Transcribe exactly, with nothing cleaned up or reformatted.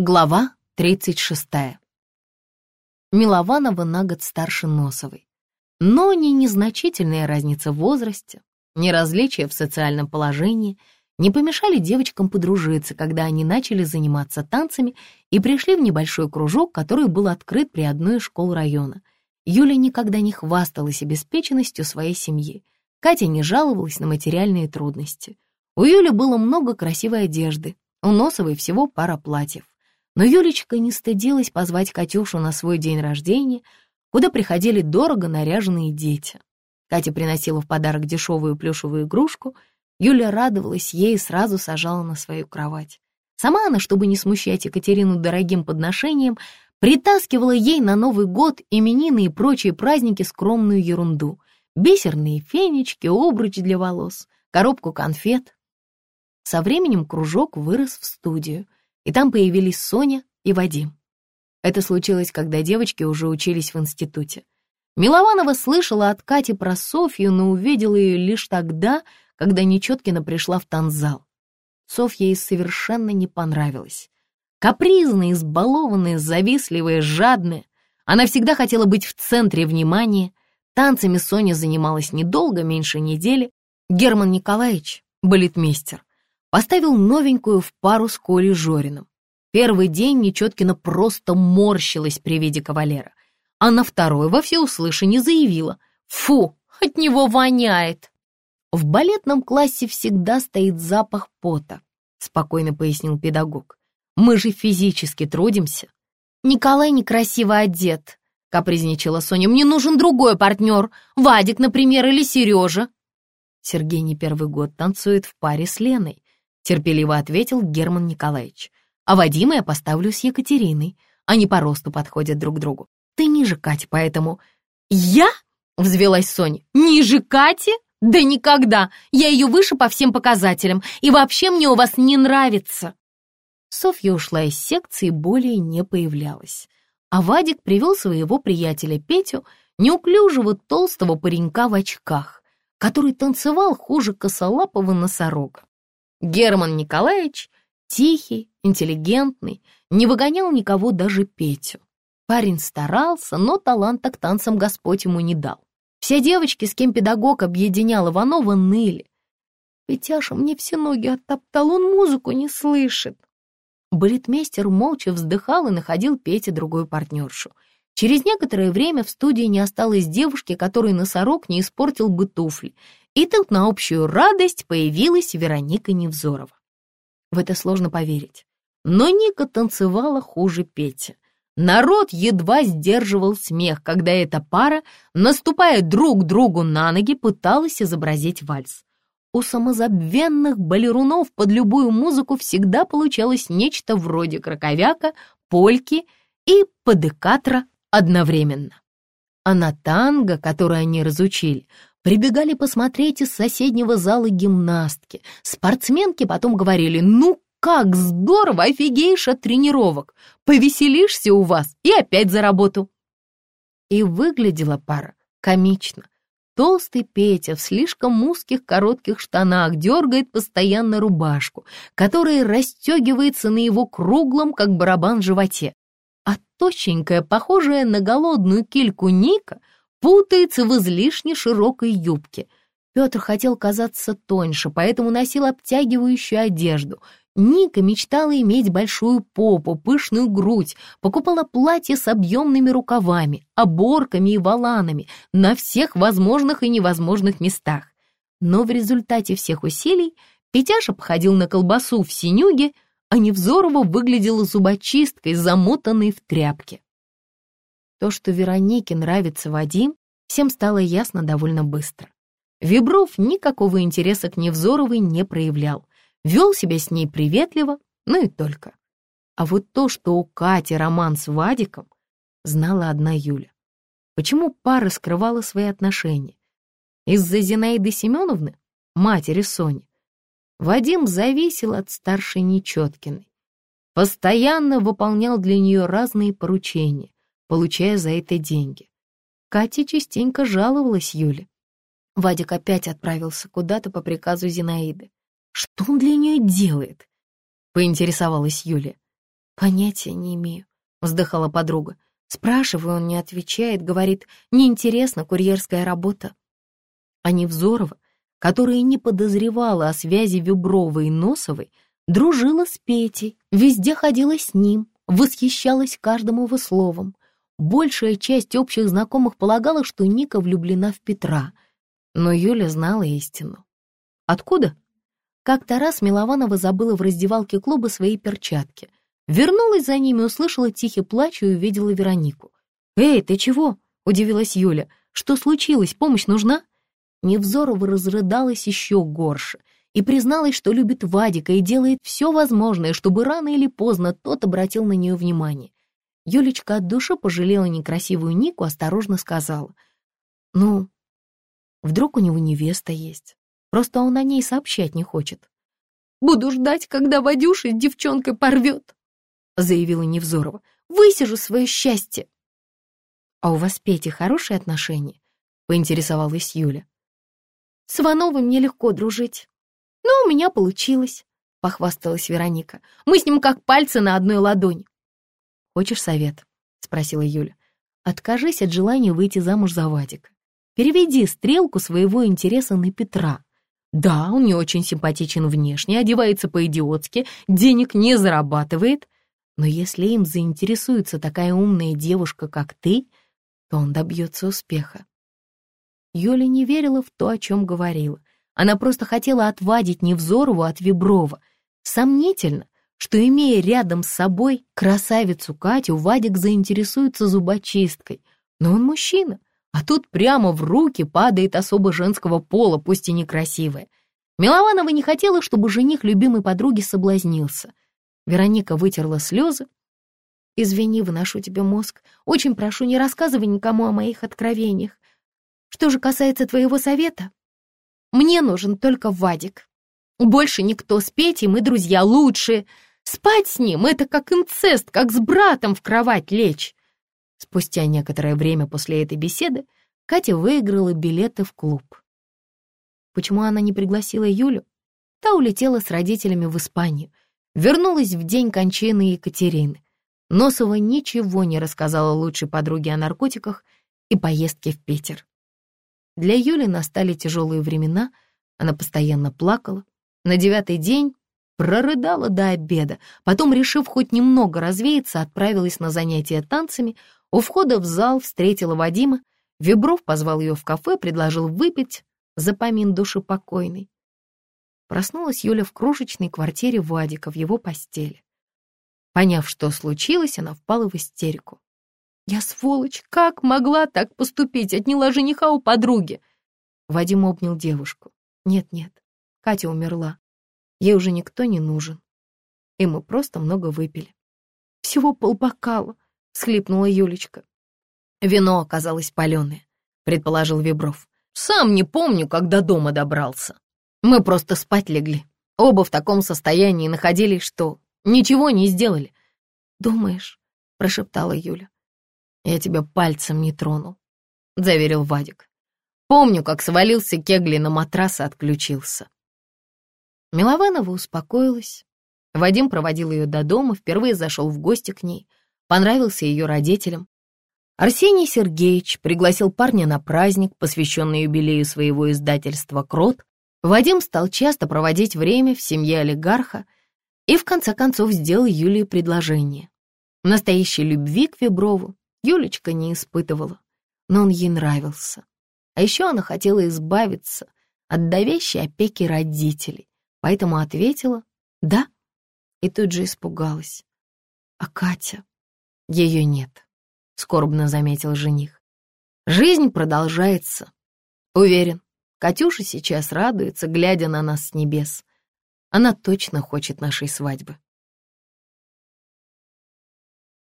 Глава тридцать шестая. Милованова на год старше Носовой. Но ни незначительная разница в возрасте, ни различия в социальном положении не помешали девочкам подружиться, когда они начали заниматься танцами и пришли в небольшой кружок, который был открыт при одной из школ района. Юля никогда не хвасталась обеспеченностью своей семьи. Катя не жаловалась на материальные трудности. У Юли было много красивой одежды, у Носовой всего пара платьев. Но Юлечка не стыдилась позвать Катюшу на свой день рождения, куда приходили дорого наряженные дети. Катя приносила в подарок дешевую плюшевую игрушку, Юля радовалась ей и сразу сажала на свою кровать. Сама она, чтобы не смущать Екатерину дорогим подношением, притаскивала ей на Новый год, именины и прочие праздники скромную ерунду: бисерные фенечки, обруч для волос, коробку конфет. Со временем кружок вырос в студию, и там появились Соня и Вадим. Это случилось, когда девочки уже учились в институте. Милованова слышала от Кати про Софью, но увидела ее лишь тогда, когда Нечеткина пришла в танцзал. Софья ей совершенно не понравилась. Капризная, избалованная, завистливая, жадная. Она всегда хотела быть в центре внимания. Танцами Соня занималась недолго, меньше недели. Герман Николаевич, балетмейстер, поставил новенькую в пару с Колей Жориным. Первый день Нечеткина просто морщилась при виде кавалера, а на второй во всеуслышание заявила: «Фу, от него воняет!» «В балетном классе всегда стоит запах пота», — спокойно пояснил педагог. «Мы же физически трудимся». «Николай некрасиво одет», — капризничала Соня. «Мне нужен другой партнер, Вадик, например, или Сережа». «Сергей не первый год танцует в паре с Леной», — терпеливо ответил Герман Николаевич. «А Вадима я поставлю с Екатериной. Они по росту подходят друг другу. Ты ниже Кати, поэтому...» «Я?» — взвелась Соня. «Ниже Кати? Да никогда! Я ее выше по всем показателям. И вообще мне у вас не нравится!» Софья ушла из секции и более не появлялась. А Вадик привел своего приятеля Петю, неуклюжего толстого паренька в очках, который танцевал хуже косолапого носорога. Герман Николаевич, тихий, интеллигентный, не выгонял никого, даже Петю. Парень старался, но таланта к танцам Господь ему не дал. Все девочки, с кем педагог объединял Иванова, ныли. «Петяша мне все ноги оттоптал, он музыку не слышит». Балетмейстер молча вздыхал и находил Пете другую партнершу. Через некоторое время в студии не осталось девушки, которой носорог не испортил бы туфли. И тут на общую радость появилась Вероника Невзорова. В это сложно поверить. Но Ника танцевала хуже Пети. Народ едва сдерживал смех, когда эта пара, наступая друг другу на ноги, пыталась изобразить вальс. У самозабвенных балерунов под любую музыку всегда получалось нечто вроде краковяка, польки и падекатра одновременно. А на танго, которое они разучили, прибегали посмотреть из соседнего зала гимнастки. Спортсменки потом говорили: «Ну как здорово, офигеешь от тренировок! Повеселишься у вас и опять за работу!» И выглядела пара комично. Толстый Петя в слишком узких коротких штанах дергает постоянно рубашку, которая расстегивается на его круглом, как барабан, животе. А тощенькая, похожая на голодную кильку Ника, путается в излишне широкой юбке. Петр хотел казаться тоньше, поэтому носил обтягивающую одежду. Ника мечтала иметь большую попу, пышную грудь, покупала платье с объемными рукавами, оборками и воланами на всех возможных и невозможных местах. Но в результате всех усилий Петяша походил на колбасу в синюге, а Невзорова выглядела зубочисткой, замотанной в тряпки. То, что Веронике нравится Вадим, всем стало ясно довольно быстро. Вибров никакого интереса к Невзоровой не проявлял, вел себя с ней приветливо, ну и только. А вот то, что у Кати роман с Вадиком, знала одна Юля. Почему пара скрывала свои отношения? Из-за Зинаиды Семеновны, матери Сони. Вадим зависел от старшей Нечеткиной, постоянно выполнял для нее разные поручения, получая за это деньги. Катя частенько жаловалась Юле. Вадик опять отправился куда-то по приказу Зинаиды. «Что он для нее делает?» — поинтересовалась Юля. «Понятия не имею», — вздыхала подруга. Спрашиваю, он не отвечает, говорит, неинтересно, курьерская работа. А Невзорова, которая не подозревала о связи Вибровой и Носовой, дружила с Петей, везде ходила с ним, восхищалась каждым его словом. Большая часть общих знакомых полагала, что Ника влюблена в Петра, но Юля знала истину. Откуда? Как-то раз Милованова забыла в раздевалке клуба свои перчатки. Вернулась за ними, услышала тихий плач и увидела Веронику. «Эй, ты чего?» — удивилась Юля. «Что случилось? Помощь нужна?» Невзорова разрыдалась еще горше и призналась, что любит Вадика и делает все возможное, чтобы рано или поздно тот обратил на нее внимание. Юлечка от души пожалела некрасивую Нику, осторожно сказала. «Ну, вдруг у него невеста есть, просто он о ней сообщать не хочет». «Буду ждать, когда Вадюша с девчонкой порвет», — заявила Невзорова. «Высижу свое счастье». «А у вас с Петей хорошие отношения?» — поинтересовалась Юля. «С Ивановым мне легко дружить. Но у меня получилось», — похвасталась Вероника. «Мы с ним как пальцы на одной ладони». «Хочешь совет?» — спросила Юля. «Откажись от желания выйти замуж за Вадика. Переведи стрелку своего интереса на Петра. Да, он не очень симпатичен внешне, одевается по-идиотски, денег не зарабатывает, но если им заинтересуется такая умная девушка, как ты, то он добьется успеха». Юля не верила в то, о чем говорила. Она просто хотела отвадить Невзорову от Виброва. Сомнительно, что, имея рядом с собой красавицу Катю, Вадик заинтересуется зубочисткой. Но он мужчина, а тут прямо в руки падает особо женского пола, пусть и некрасивая. Милованова не хотела, чтобы жених любимой подруги соблазнился. Вероника вытерла слезы. «Извини, выношу тебе мозг. Очень прошу, не рассказывай никому о моих откровениях. Что же касается твоего совета, мне нужен только Вадик. Больше никто, с Петей мы друзья лучшие. Спать с ним — это как инцест, как с братом в кровать лечь». Спустя некоторое время после этой беседы Катя выиграла билеты в клуб. Почему она не пригласила Юлю? Та улетела с родителями в Испанию. Вернулась в день кончины Екатерины. Носова ничего не рассказала лучшей подруге о наркотиках и поездке в Питер. Для Юли настали тяжелые времена, она постоянно плакала. На девятый день прорыдала до обеда, потом, решив хоть немного развеяться, отправилась на занятия танцами. У входа в зал встретила Вадима. Вибров позвал ее в кафе, предложил выпить за помин души покойной. Проснулась Юля в крошечной квартире Вадика, в его постели. Поняв, что случилось, она впала в истерику. «Я сволочь, как могла так поступить? Отняла жениха у подруги!» Вадим обнял девушку. «Нет-нет, Катя умерла. Ей уже никто не нужен. И мы просто много выпили». «Всего полбокала», — всхлипнула Юлечка. «Вино оказалось паленое», — предположил Вибров. «Сам не помню, как до дома добрался. Мы просто спать легли. Оба в таком состоянии находились, что ничего не сделали». «Думаешь?» — прошептала Юля. «Я тебя пальцем не тронул», — заверил Вадик. «Помню, как свалился кегли на матрас и отключился». Милованова успокоилась. Вадим проводил ее до дома, впервые зашел в гости к ней, понравился ее родителям. Арсений Сергеевич пригласил парня на праздник, посвященный юбилею своего издательства «Крот». Вадим стал часто проводить время в семье олигарха и в конце концов сделал Юлии предложение. Настоящей любви к Виброву Юлечка не испытывала, но он ей нравился. А еще она хотела избавиться от давящей опеки родителей, поэтому ответила «да» и тут же испугалась. «А Катя?» «Ее нет», — скорбно заметил жених. «Жизнь продолжается. Уверен, Катюша сейчас радуется, глядя на нас с небес. Она точно хочет нашей свадьбы».